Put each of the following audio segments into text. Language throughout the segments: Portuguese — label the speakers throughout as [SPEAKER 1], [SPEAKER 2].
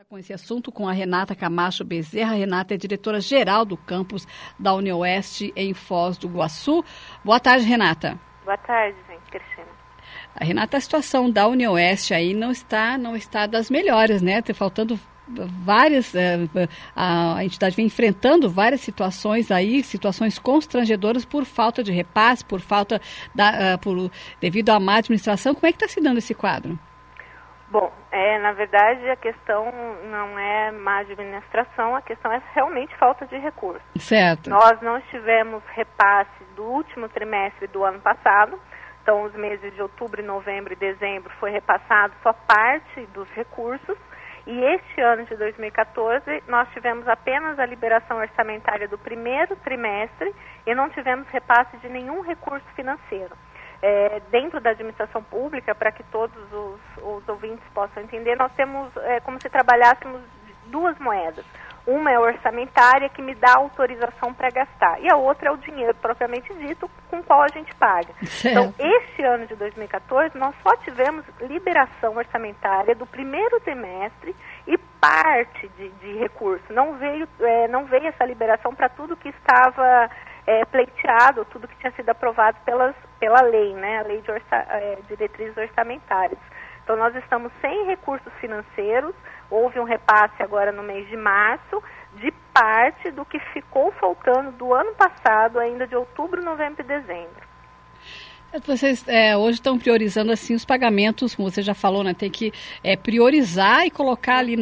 [SPEAKER 1] Com esse assunto com a Renata Camacho Bezerra. A Renata é diretora-geral do campus da UniOeste em Foz do Iguaçu. Boa tarde, Renata.
[SPEAKER 2] Boa tarde, Cristina.
[SPEAKER 1] A Renata, a situação da UniOeste aí não está das melhores, né? Tá faltando várias, a entidade vem enfrentando várias situações aí, situações constrangedoras por falta de repasse, devido à má administração. Como é que está se dando esse quadro?
[SPEAKER 2] Bom, na verdade a questão não é má administração, a questão é realmente falta de recursos.
[SPEAKER 1] Certo.
[SPEAKER 2] Nós não tivemos repasse do último trimestre do ano passado, então os meses de outubro, novembro e dezembro foi repassado só parte dos recursos, e este ano de 2014 nós tivemos apenas a liberação orçamentária do primeiro trimestre e não tivemos repasse de nenhum recurso financeiro. Dentro da administração pública, para que todos os ouvintes possam entender, nós temos como se trabalhássemos duas moedas. Uma é orçamentária, que me dá autorização para gastar, e a outra é o dinheiro propriamente dito, com o qual a gente paga.
[SPEAKER 1] Certo.
[SPEAKER 2] Então, este ano de 2014, nós só tivemos liberação orçamentária do primeiro trimestre e parte de recurso. Não veio essa liberação para tudo que estava pleiteado, tudo que tinha sido aprovado pela lei, né, a lei de diretrizes orçamentárias. Então nós estamos sem recursos financeiros, houve um repasse agora no mês de março, de parte do que ficou faltando do ano passado, ainda de outubro, novembro e dezembro.
[SPEAKER 1] Vocês hoje estão priorizando assim os pagamentos, como você já falou, né? Tem que priorizar e colocar ali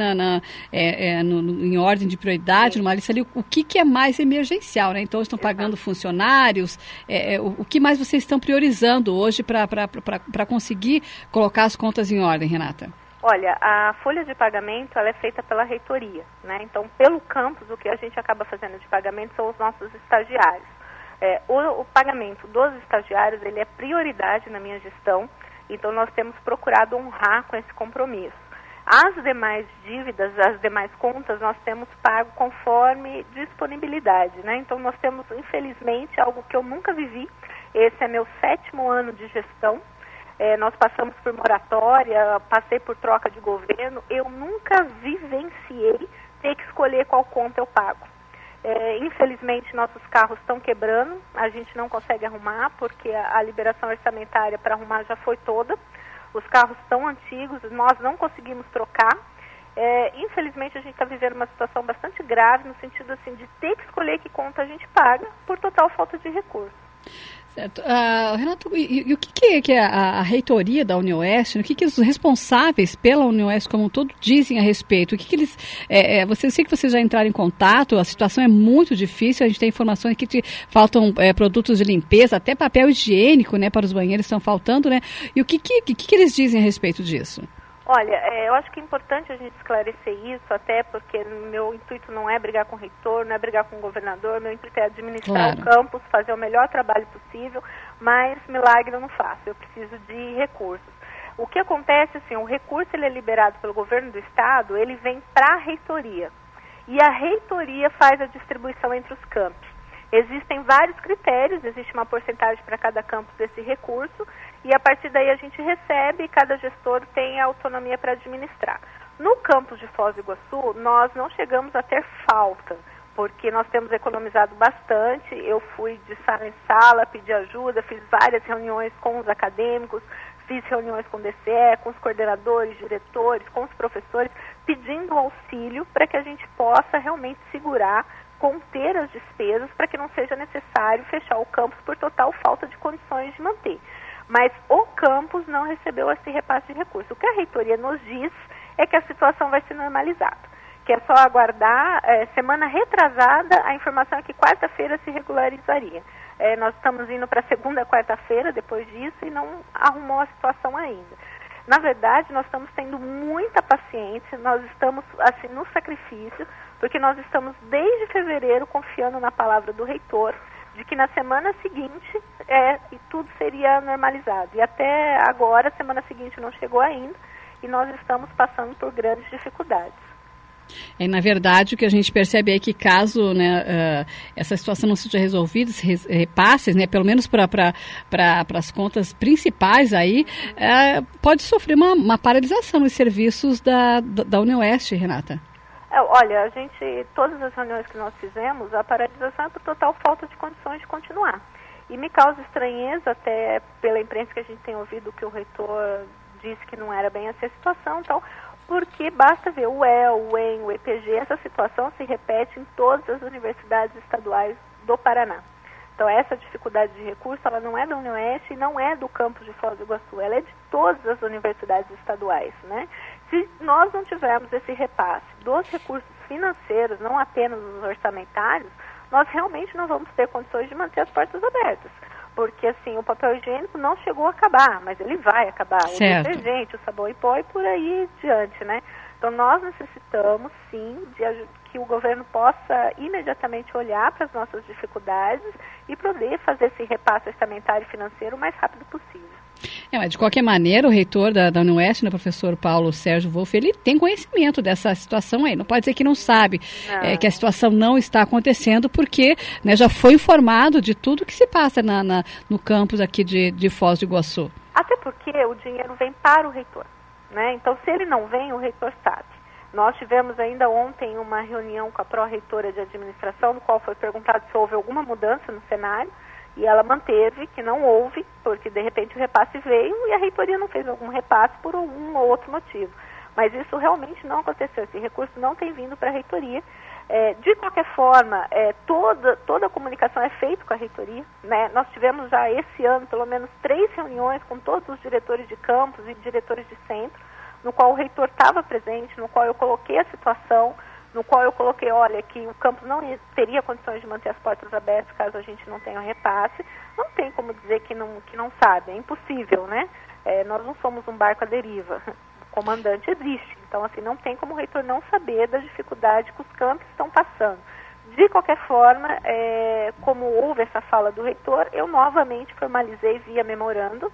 [SPEAKER 1] em ordem de prioridade, numa lista ali, o que é mais emergencial, né? Então, estão pagando funcionários, o que mais vocês estão priorizando hoje para conseguir colocar as contas em ordem, Renata?
[SPEAKER 2] Olha, a folha de pagamento ela é feita pela reitoria, né? Então, pelo campus, o que a gente acaba fazendo de pagamento são os nossos estagiários. O pagamento dos estagiários, ele é prioridade na minha gestão, então nós temos procurado honrar com esse compromisso. As demais dívidas, as demais contas, nós temos pago conforme disponibilidade, né? Então nós temos, infelizmente, algo que eu nunca vivi, esse é meu 7º ano de gestão, nós passamos por moratória, passei por troca de governo, eu nunca vivenciei ter que escolher qual conta eu pago. Infelizmente, nossos carros estão quebrando, a gente não consegue arrumar, porque a liberação orçamentária para arrumar já foi toda. Os carros estão antigos, nós não conseguimos trocar. Infelizmente, a gente está vivendo uma situação bastante grave, no sentido assim, de ter que escolher que conta a gente paga, por total falta de recursos.
[SPEAKER 1] Certo. Renato, e o que é a reitoria da UniOeste? O que os responsáveis pela UniOeste como um todo dizem a respeito? O que eles... eu sei que vocês já entraram em contato, a situação é muito difícil, a gente tem informações que faltam produtos de limpeza, até papel higiênico, né, para os banheiros estão faltando, né? E o que eles dizem a respeito disso?
[SPEAKER 2] Olha, eu acho que é importante a gente esclarecer isso, até porque meu intuito não é brigar com o reitor, não é brigar com o governador, meu intuito é administrar o campus, fazer o melhor trabalho possível, mas milagre eu não faço, eu preciso de recursos. O que acontece, assim, o recurso ele é liberado pelo governo do estado, ele vem para a reitoria, e a reitoria faz a distribuição entre os campos. Existem vários critérios, existe uma porcentagem para cada campus desse recurso, e a partir daí a gente recebe e cada gestor tem a autonomia para administrar. No campus de Foz do Iguaçu, nós não chegamos a ter falta, porque nós temos economizado bastante. Eu fui de sala em sala, pedi ajuda, fiz várias reuniões com os acadêmicos, fiz reuniões com o DCE, com os coordenadores, diretores, com os professores, pedindo auxílio para que a gente possa realmente segurar, conter as despesas, para que não seja necessário fechar o campus por total falta de condições de manter. Mas o campus não recebeu esse repasse de recursos. O que a reitoria nos diz é que a situação vai ser normalizada, que é só aguardar. Semana retrasada, a informação é que quarta-feira se regularizaria. Nós estamos indo para segunda, quarta-feira, depois disso, e não arrumou a situação ainda. Na verdade, nós estamos tendo muita paciência, nós estamos assim no sacrifício, porque nós estamos desde fevereiro confiando na palavra do reitor, de que na semana seguinte e tudo seria normalizado. E até agora, a semana seguinte não chegou ainda, e nós estamos passando por grandes dificuldades.
[SPEAKER 1] Na verdade, o que a gente percebe é que caso, né, essa situação não seja resolvida, repasses, né, pelo menos para as contas principais aí, pode sofrer uma paralisação nos serviços da UniOeste, Renata.
[SPEAKER 2] Olha, todas as reuniões que nós fizemos, a paralisação é por total falta de condições de continuar. E me causa estranheza, até pela imprensa que a gente tem ouvido, que o reitor disse que não era bem essa situação e tal, porque basta ver o UEL, o EM, o EPG, essa situação se repete em todas as universidades estaduais do Paraná. Então essa dificuldade de recurso, ela não é da UniOeste e não é do campus de Foz do Iguaçu, ela é de todas as universidades estaduais, né? Se nós não tivermos esse repasse dos recursos financeiros, não apenas os orçamentários, nós realmente não vamos ter condições de manter as portas abertas. Porque, assim, o papel higiênico não chegou a acabar, mas ele vai acabar.
[SPEAKER 1] Certo.
[SPEAKER 2] O detergente, o sabão em pó e por aí diante, né? Então, nós necessitamos, sim, que o governo possa imediatamente olhar para as nossas dificuldades e poder fazer esse repasse orçamentário e financeiro o mais rápido possível.
[SPEAKER 1] Mas de qualquer maneira, o reitor da UniOeste, né, o professor Paulo Sérgio Wolff, ele tem conhecimento dessa situação aí. Não pode dizer que não sabe que a situação não está acontecendo, porque, né, já foi informado de tudo que se passa no campus aqui de Foz do Iguaçu.
[SPEAKER 2] Até porque o dinheiro vem para o reitor, né? Então, se ele não vem, o reitor sabe. Nós tivemos ainda ontem uma reunião com a pró-reitora de administração, no qual foi perguntado se houve alguma mudança no cenário. E ela manteve que não houve, porque de repente o repasse veio e a reitoria não fez algum repasse por um ou outro motivo. Mas isso realmente não aconteceu, esse recurso não tem vindo para a reitoria. De qualquer forma, toda a comunicação é feita com a reitoria, né? Nós tivemos já esse ano pelo menos 3 reuniões com todos os diretores de campus e diretores de centro, no qual o reitor estava presente, no qual eu coloquei a situação, no qual eu coloquei, olha, que o campus não teria condições de manter as portas abertas caso a gente não tenha repasse. Não tem como dizer que não sabe, é impossível, né? Nós não somos um barco à deriva, o comandante existe. Então, assim, não tem como o reitor não saber da dificuldade que os campos estão passando. De qualquer forma, como houve essa fala do reitor, eu novamente formalizei via memorando,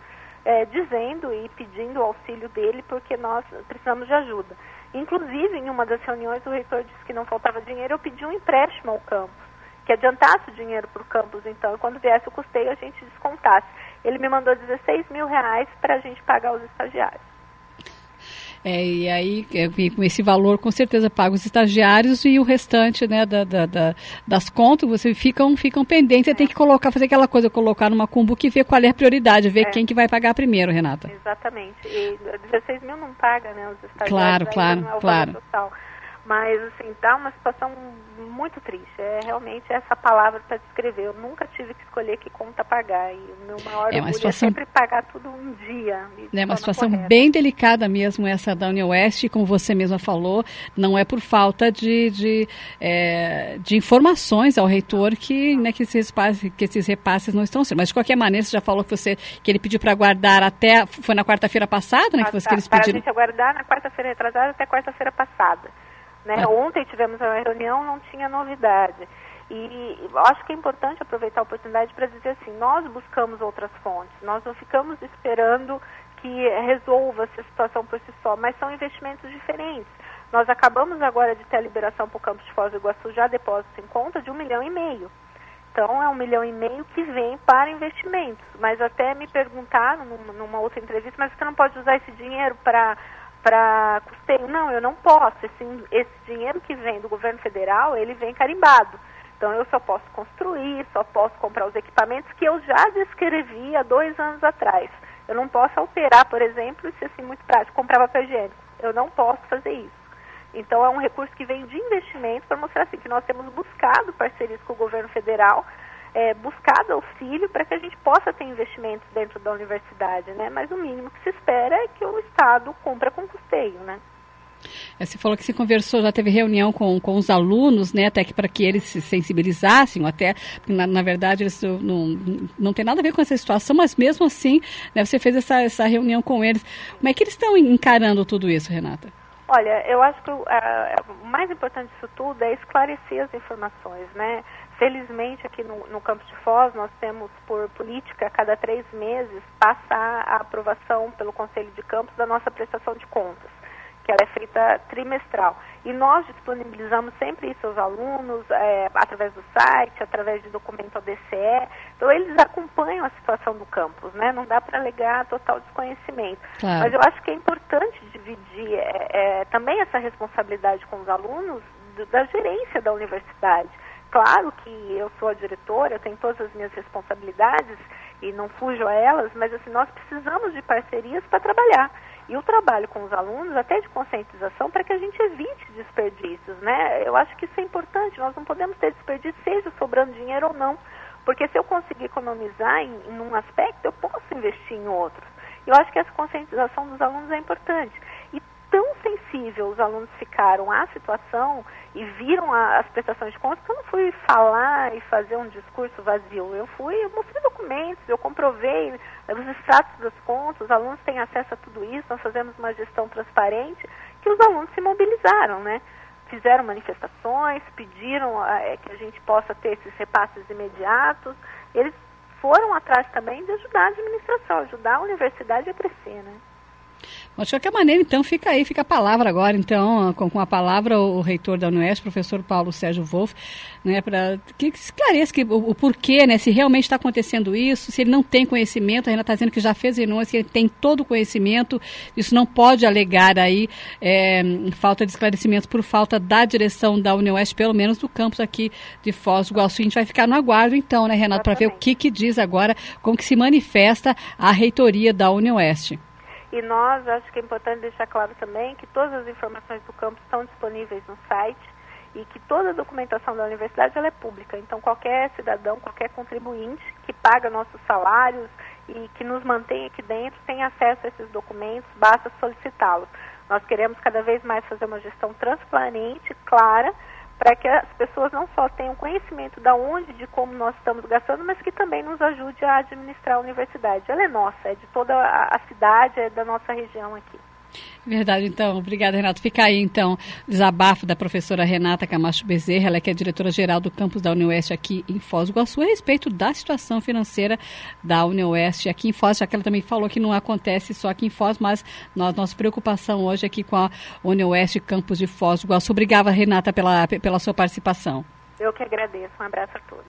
[SPEAKER 2] dizendo e pedindo o auxílio dele, porque nós precisamos de ajuda. Inclusive, em uma das reuniões, o reitor disse que não faltava dinheiro, eu pedi um empréstimo ao campus, que adiantasse o dinheiro para o campus, então, e quando viesse o custeio, a gente descontasse. Ele me mandou R$16 mil para a gente pagar os estagiários.
[SPEAKER 1] E aí, com esse valor, com certeza, paga os estagiários e o restante, né, das contas, você ficam pendentes. Você tem que fazer aquela coisa, colocar numa cumbuca e ver qual é a prioridade, ver quem que vai pagar primeiro, Renata.
[SPEAKER 2] Exatamente. E 16 mil não paga, né, os estagiários. Claro. Não é o valor total. Mas, assim, dá uma situação muito triste. Realmente essa palavra para descrever. Eu nunca tive que escolher que conta pagar. E o meu maior orgulho é sempre pagar tudo um dia.
[SPEAKER 1] É uma situação bem delicada mesmo, essa da UniOeste, como você mesma falou. Não é por falta de informações ao reitor que esses repasses não estão sendo. Mas, de qualquer maneira, você já falou que ele pediu para aguardar até... Foi na quarta-feira passada, né? Que eles pediram.
[SPEAKER 2] Para a gente aguardar na quarta-feira retrasada até quarta-feira passada. Né? Ontem tivemos uma reunião, não tinha novidade. E acho que é importante aproveitar a oportunidade para dizer assim, nós buscamos outras fontes, nós não ficamos esperando que resolva essa situação por si só, mas são investimentos diferentes. Nós acabamos agora de ter a liberação para o campus de Foz do Iguaçu, já depósito em conta de R$1,5 milhão. Então é R$1,5 milhão que vem para investimentos. Mas até me perguntaram numa outra entrevista, mas você não pode usar esse dinheiro para custeio? Não, eu não posso. Esse dinheiro que vem do governo federal, ele vem carimbado. Então eu só posso construir, só posso comprar os equipamentos que eu já descrevi há 2 anos atrás. Eu não posso alterar, por exemplo, se assim muito prático, comprar papel higiênico. Eu não posso fazer isso. Então é um recurso que vem de investimento para mostrar assim, que nós temos buscado parcerias com o governo federal, buscado auxílio para que a gente possa ter investimentos dentro da universidade, né? Mas o mínimo que se espera é que o Estado cumpra com custeio, né?
[SPEAKER 1] Você falou que se conversou, já teve reunião com os alunos, né, até que para que eles se sensibilizassem, até, na verdade, eles não tem nada a ver com essa situação, mas mesmo assim, né, você fez essa reunião com eles. Como é que eles estão encarando tudo isso, Renata?
[SPEAKER 2] Olha, eu acho que o mais importante disso tudo é esclarecer as informações, né? Felizmente, aqui no campus de Foz, nós temos, por política, a cada 3 meses, passar a aprovação pelo Conselho de Campus da nossa prestação de contas, que que ela é feita trimestral. E nós disponibilizamos sempre isso aos alunos, através do site, através de documento ao DCE. Então, eles acompanham a situação do campus, né? Não dá para alegar total desconhecimento.
[SPEAKER 1] Claro.
[SPEAKER 2] Mas eu acho que é importante dividir também essa responsabilidade com os alunos da gerência da universidade. Claro que eu sou a diretora, eu tenho todas as minhas responsabilidades e não fujo a elas, mas assim, nós precisamos de parcerias para trabalhar. E o trabalho com os alunos, até de conscientização, para que a gente evite desperdícios, né? Eu acho que isso é importante, nós não podemos ter desperdício, seja sobrando dinheiro ou não, porque se eu conseguir economizar em um aspecto, eu posso investir em outros. Eu acho que essa conscientização dos alunos é importante. E tão sensível os alunos ficaram à situação e viram as prestações de contas, que eu não fui falar e fazer um discurso vazio. Eu mostrei documentos, eu comprovei os extratos das contas, os alunos têm acesso a tudo isso, nós fazemos uma gestão transparente, que os alunos se mobilizaram, né? Fizeram manifestações, pediram que a gente possa ter esses repasses imediatos. Eles foram atrás também de ajudar a administração, ajudar a universidade a crescer, né?
[SPEAKER 1] Mas, de qualquer maneira, então, fica a palavra agora, então, com a palavra o reitor da UniOeste, professor Paulo Sérgio Wolff, né, para que esclareça o porquê, né, se realmente está acontecendo isso, se ele não tem conhecimento, a Renata está dizendo que já fez renúncia, ele tem todo o conhecimento, isso não pode alegar aí falta de esclarecimento por falta da direção da UniOeste, pelo menos do campus aqui de Foz do Iguaçu. A gente vai ficar no aguardo, então, né, Renata, para ver o que diz agora, como que se manifesta a reitoria da UniOeste.
[SPEAKER 2] E nós, acho que é importante deixar claro também que todas as informações do campus estão disponíveis no site e que toda a documentação da universidade ela é pública. Então, qualquer cidadão, qualquer contribuinte que paga nossos salários e que nos mantém aqui dentro tem acesso a esses documentos, basta solicitá-los. Nós queremos cada vez mais fazer uma gestão transparente, clara, para que as pessoas não só tenham conhecimento de onde, de como nós estamos gastando, mas que também nos ajude a administrar a universidade. Ela é nossa, é de toda a cidade, é da nossa região aqui.
[SPEAKER 1] Verdade, então. Obrigada, Renato. Fica aí, então, desabafo da professora Renata Camacho Bezerra, ela que é diretora-geral do campus da UniOeste aqui em Foz do Iguaçu, a respeito da situação financeira da UniOeste aqui em Foz, já que ela também falou que não acontece só aqui em Foz, mas nossa preocupação hoje aqui com a UniOeste campus de Foz do Iguaçu. Obrigada, Renata, pela sua participação.
[SPEAKER 2] Eu que agradeço. Um abraço a todos.